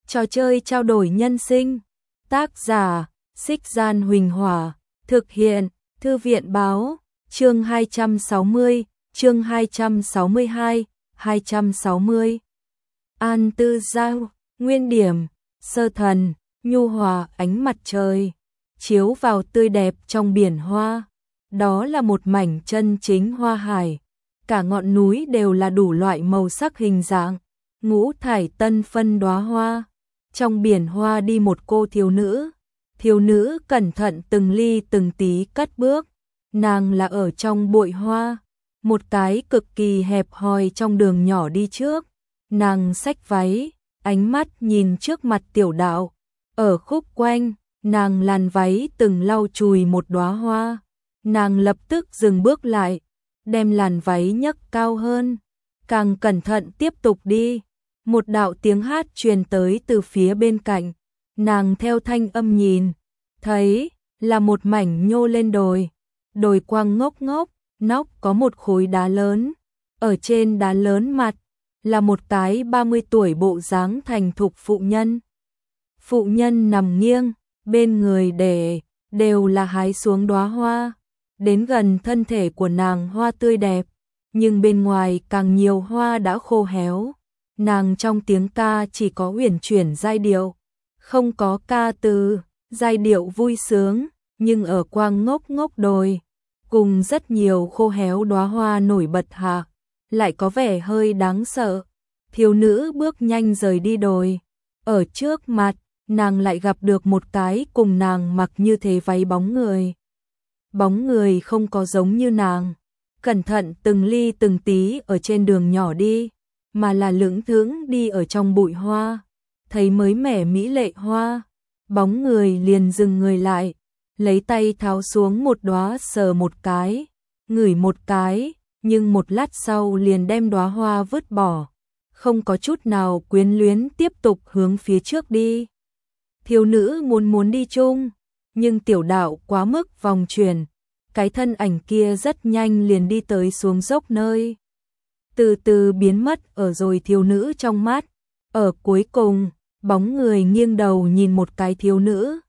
Trò chơi trao đổi nhân sinh. Tác giả: Xích Gian Huỳnh Hỏa. Thực hiện: Thư viện báo. Chương 260, chương 262, 260. An Tư Giao. Nguyên điểm: sơ thần, nhu hòa ánh mặt trời chiếu vào tươi đẹp trong biển hoa. Đó là một mảnh chân chính hoa hải. Cả ngọn núi đều là đủ loại màu sắc hình dạng, ngũ thải tân phân đóa hoa. Trong biển hoa đi một cô thiếu nữ cẩn thận từng ly từng tí cất bước. Nàng là ở trong bụi hoa, một cái cực kỳ hẹp hòi trong đường nhỏ đi trước. Nàng xách váy, ánh mắt nhìn trước mặt Tiểu Đạo. Ở khúc quanh, nàng làn váy từng lau chùi một đóa hoa. Nàng lập tức dừng bước lại, đem làn váy nhấc cao hơn, càng cẩn thận tiếp tục đi. Một đạo tiếng hát truyền tới từ phía bên cạnh. Nàng theo thanh âm nhìn, thấy là một mảnh nhô lên đồi. Đồi quang ngốc ngốc, nóc có một khối đá lớn. Ở trên đá lớn mặt là một cái 30 tuổi bộ dáng thành thục phụ nhân. Phụ nhân nằm nghiêng, bên người đều là hái xuống đóa hoa. Đến gần thân thể của nàng hoa tươi đẹp, nhưng bên ngoài càng nhiều hoa đã khô héo. Nàng trong tiếng ca chỉ có uyển chuyển giai điệu, không có ca từ, giai điệu vui sướng, nhưng ở quang ngốc ngốc đồi, cùng rất nhiều khô héo đóa hoa nổi bật hạ, lại có vẻ hơi đáng sợ. Thiếu nữ bước nhanh rời đi đồi. Ở trước mặt, nàng lại gặp được một cái cùng nàng mặc như thế váy bóng người. Bóng người không có giống như nàng, cẩn thận từng ly từng tí ở trên đường nhỏ đi, mà là lững thững đi ở trong bụi hoa. Thấy mới mẻ mỹ lệ hoa, bóng người liền dừng người lại, lấy tay tháo xuống một đóa sờ một cái, ngửi một cái, nhưng một lát sau liền đem đóa hoa vứt bỏ, không có chút nào quyến luyến tiếp tục hướng phía trước đi. Thiếu nữ muốn đi chung, nhưng Tiểu Đạo quá mức vòng chuyển, cái thân ảnh kia rất nhanh liền đi tới xuống dốc nơi, từ từ biến mất ở rồi thiếu nữ trong mắt. Ở cuối cùng, bóng người nghiêng đầu nhìn một cái thiếu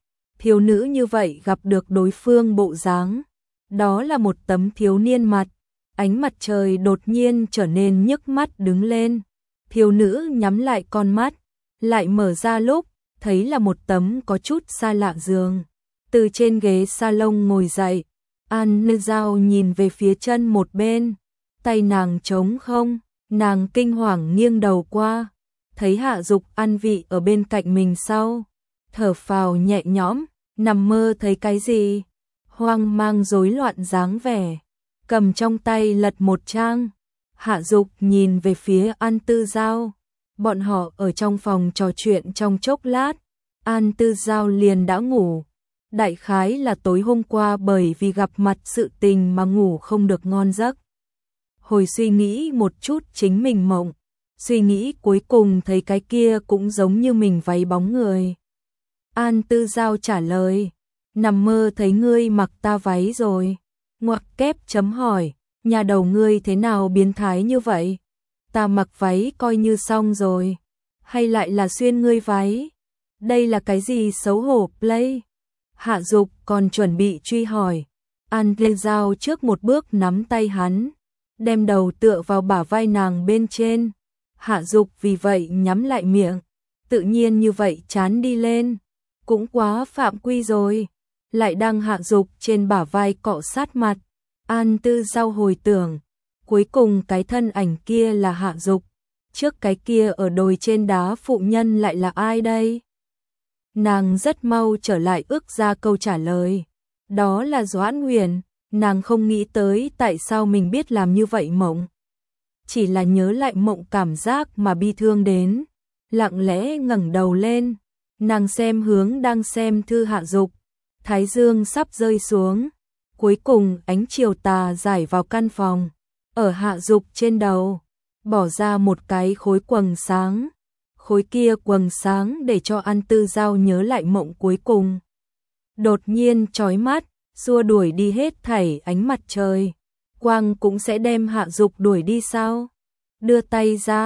nữ như vậy gặp được đối phương bộ dáng, đó là một tấm thiếu niên mặt. Ánh mặt trời đột nhiên trở nên nhức mắt đứng lên. Thiếu nữ nhắm lại con mắt, lại mở ra lúc thấy là một tấm có chút xa lạ giường. Từ trên ghế salon ngồi dậy, An Tư Giao nhìn về phía chân một bên, tay nàng trống không. Nàng kinh hoàng nghiêng đầu qua, thấy Hạ Dục ăn vị ở bên cạnh mình sau, thở phào nhẹ nhõm. Nằm mơ thấy cái gì? Hoang mang rối loạn dáng vẻ, cầm trong tay lật một trang. Hạ Dục nhìn về phía An Tư Giao. Bọn họ ở trong phòng trò chuyện trong chốc lát, An Tư Giao liền đã ngủ. Đại khái là tối hôm qua bởi vì gặp mặt sự tình mà ngủ không được ngon giấc. Hồi suy nghĩ một chút chính mình mộng, suy nghĩ cuối cùng thấy cái kia cũng giống như mình váy bóng người. An Tư Giao trả lời, nằm mơ thấy ngươi mặc ta váy rồi. Ngoặc kép chấm hỏi, nhà đầu ngươi thế nào biến thái như vậy? Ta mặc váy coi như xong rồi, hay lại là xuyên ngươi váy? Đây là cái gì xấu hổ play? Hạ Dục còn chuẩn bị truy hỏi, An Tư Giao trước một bước nắm tay hắn, đem đầu tựa vào bả vai nàng bên trên. Hạ Dục vì vậy nhắm lại miệng, tự nhiên như vậy chán đi lên, cũng quá phạm quy rồi. Lại đang Hạ Dục trên bả vai cọ sát mặt, An Tư Giao hồi tưởng, cuối cùng cái thân ảnh kia là Hạ Dục, trước cái kia ở đồi trên đá phụ nhân lại là ai đây? Nàng rất mau trở lại ước ra câu trả lời, đó là Doãn Huyền. Nàng không nghĩ tới tại sao mình biết làm như vậy mộng, chỉ là nhớ lại mộng cảm giác mà bi thương đến, lặng lẽ ngẩng đầu lên, nàng xem hướng đang xem thư Hạ Dục. Thái dương sắp rơi xuống, cuối cùng ánh chiều tà rải vào căn phòng, ở Hạ Dục trên đầu bỏ ra một cái khối quầng sáng. Khối kia quầng sáng để cho An Tư Giao nhớ lại mộng cuối cùng. Đột nhiên chói mắt, xua đuổi đi hết thảy ánh mặt trời. Quang cũng sẽ đem Hạ Dục đuổi đi sao? Đưa tay ra,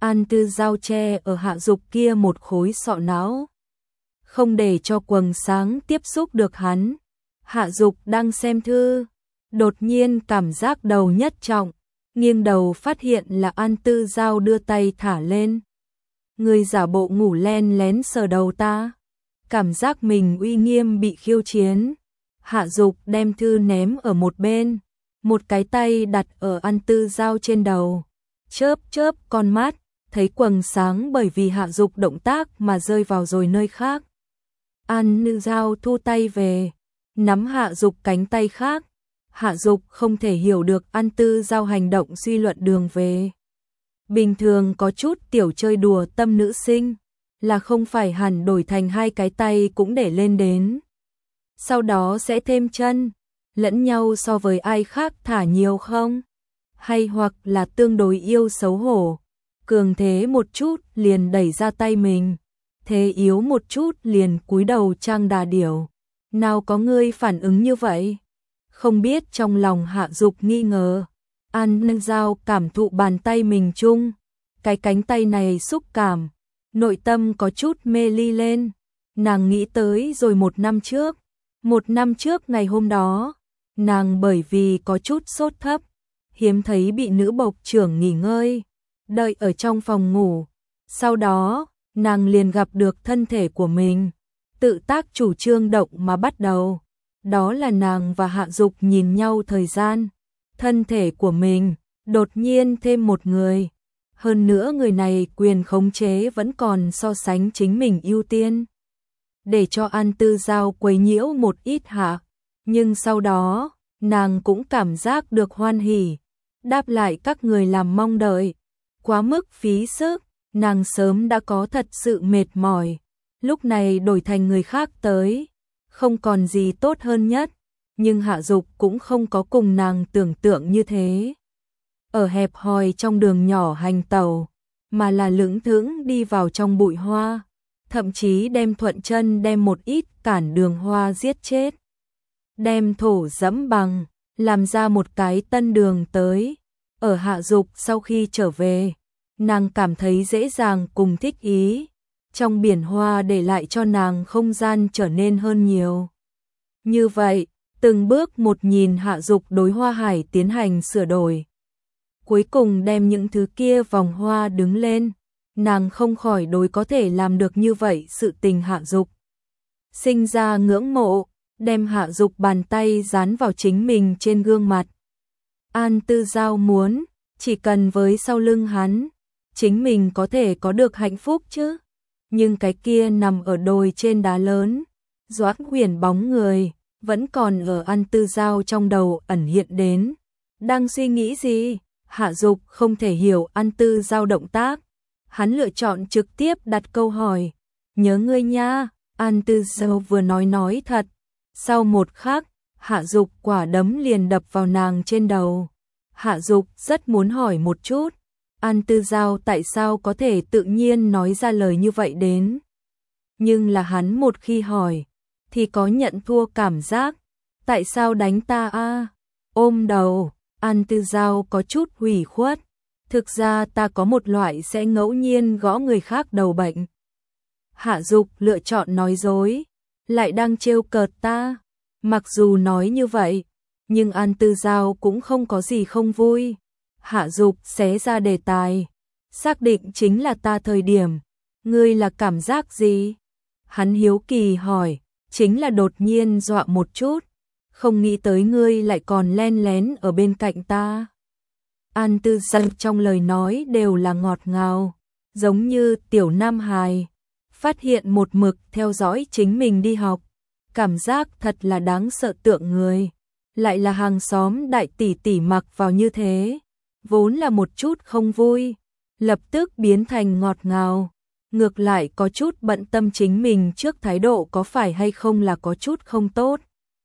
An Tư Giao che ở Hạ Dục kia một khối sọ não, không để cho quầng sáng tiếp xúc được hắn. Hạ Dục đang xem thư, đột nhiên cảm giác đầu nhất trọng, nghiêng đầu phát hiện là An Tư Giao đưa tay thả lên. Người giả bộ ngủ len lén sờ đầu ta. Cảm giác mình uy nghiêm bị khiêu chiến. Hạ Dục đem thư ném ở một bên, một cái tay đặt ở An Tư Giao trên đầu, chớp chớp con mắt, thấy quầng sáng bởi vì Hạ Dục động tác mà rơi vào rồi nơi khác. An Tư Giao thu tay về, nắm Hạ Dục cánh tay khác. Hạ Dục không thể hiểu được An Tư Giao hành động suy luận đường về. Bình thường có chút tiểu chơi đùa tâm nữ sinh, là không phải hẳn đổi thành hai cái tay cũng để lên đến. Sau đó sẽ thêm chân, lẫn nhau so với ai khác thả nhiều không? Hay hoặc là tương đối yêu xấu hổ, cường thế một chút liền đẩy ra tay mình, thế yếu một chút liền cúi đầu trang đà điểu. Nào có người phản ứng như vậy? Không biết trong lòng Hạ Dục nghi ngờ. An Tư Giao cảm thụ bàn tay mình chung, cái cánh tay này xúc cảm, nội tâm có chút mê ly lên. Nàng nghĩ tới rồi một năm trước ngày hôm đó, nàng bởi vì có chút sốt thấp, hiếm thấy bị nữ bộc trưởng nghỉ ngơi, đợi ở trong phòng ngủ. Sau đó, nàng liền gặp được thân thể của mình, tự tác chủ trương động mà bắt đầu. Đó là nàng và Hạ Dục nhìn nhau thời gian, thân thể của mình đột nhiên thêm một người. Hơn nữa người này quyền khống chế vẫn còn so sánh chính mình ưu tiên, để cho An Tư Giao quấy nhiễu một ít hạ. Nhưng sau đó, nàng cũng cảm giác được hoan hỉ, đáp lại các người làm mong đợi. Quá mức phí sức, nàng sớm đã có thật sự mệt mỏi, lúc này đổi thành người khác tới, không còn gì tốt hơn nhất. Nhưng Hạ Dục cũng không có cùng nàng tưởng tượng như thế, ở hẹp hòi trong đường nhỏ hành tàu, mà là lững thững đi vào trong bụi hoa, thậm chí đem thuận chân đem một ít cản đường hoa giết chết, đem thổ dẫm bằng, làm ra một cái tân đường tới. Ở Hạ Dục sau khi trở về, nàng cảm thấy dễ dàng cùng thích ý, trong biển hoa để lại cho nàng không gian trở nên hơn nhiều. Như vậy, từng bước một nhìn Hạ Dục đối Hoa Hải tiến hành sửa đổi, cuối cùng đem những thứ kia vòng hoa đứng lên. Nàng không khỏi đối có thể làm được như vậy sự tình Hạ Dục sinh ra ngưỡng mộ, đem Hạ Dục bàn tay dán vào chính mình trên gương mặt. An Tư Giao muốn, chỉ cần với sau lưng hắn, chính mình có thể có được hạnh phúc chứ. Nhưng cái kia nằm ở đồi trên đá lớn, Doãn Huyền bóng người, vẫn còn ở An Tư Giao trong đầu ẩn hiện đến. Đang suy nghĩ gì? Hạ Dục không thể hiểu An Tư Giao động tác. Hắn lựa chọn trực tiếp đặt câu hỏi. Nhớ ngươi nha. An Tư Giao vừa nói thật. Sau một khắc, Hạ Dục quả đấm liền đập vào nàng trên đầu. Hạ Dục rất muốn hỏi một chút, An Tư Giao tại sao có thể tự nhiên nói ra lời như vậy đến. Nhưng là hắn một khi hỏi, thì có nhận thua cảm giác. Tại sao đánh ta a? Ôm đầu, An Tư Giao có chút hủy khuất. Thực ra ta có một loại sẽ ngẫu nhiên gõ người khác đầu bệnh. Hạ Dục lựa chọn nói dối, lại đang trêu cợt ta. Mặc dù nói như vậy, nhưng An Tư Giao cũng không có gì không vui. Hạ Dục xé ra đề tài, xác định chính là ta thời điểm, ngươi là cảm giác gì? Hắn hiếu kỳ hỏi, chính là đột nhiên dọa một chút, không nghĩ tới ngươi lại còn len lén ở bên cạnh ta. An Tư Giao trong lời nói đều là ngọt ngào, giống như tiểu nam hài, phát hiện một mực theo dõi chính mình đi học, cảm giác thật là đáng sợ tượng người, lại là hàng xóm đại tỷ tỷ mặc vào như thế, vốn là một chút không vui, lập tức biến thành ngọt ngào, ngược lại có chút bận tâm chính mình trước thái độ có phải hay không là có chút không tốt.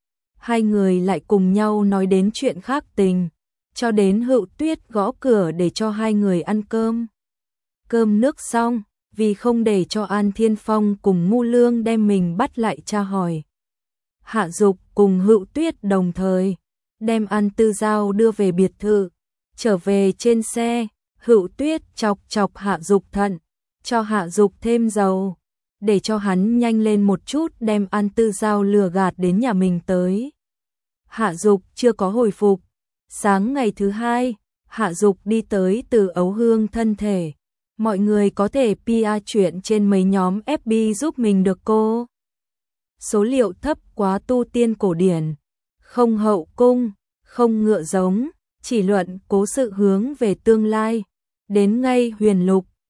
Hai người lại cùng nhau nói đến chuyện khác tình, cho đến Hựu Tuyết gõ cửa để cho hai người ăn cơm. Cơm nước xong, vì không để cho An Thiên Phong cùng Ngu Lương đem mình bắt lại tra hỏi, Hạ Dục cùng Hựu Tuyết đồng thời đem An Tư Giao đưa về biệt thự. Trở về trên xe, Hữu Tuyết chọc chọc Hạ Dục thận, cho Hạ Dục thêm dầu, để cho hắn nhanh lên một chút đem An Tư Giao lừa gạt đến nhà mình tới. Hạ Dục chưa có hồi phục. Sáng ngày thứ hai, Hạ Dục đi tới Từ Ấu Hương thân thể. Mọi người có thể PR chuyện trên mấy nhóm FB giúp mình được cô. Số liệu thấp quá tu tiên cổ điển, không hậu cung, không ngựa giống, chỉ luận cố sự hướng về tương lai. Đến ngay Huyền Lục,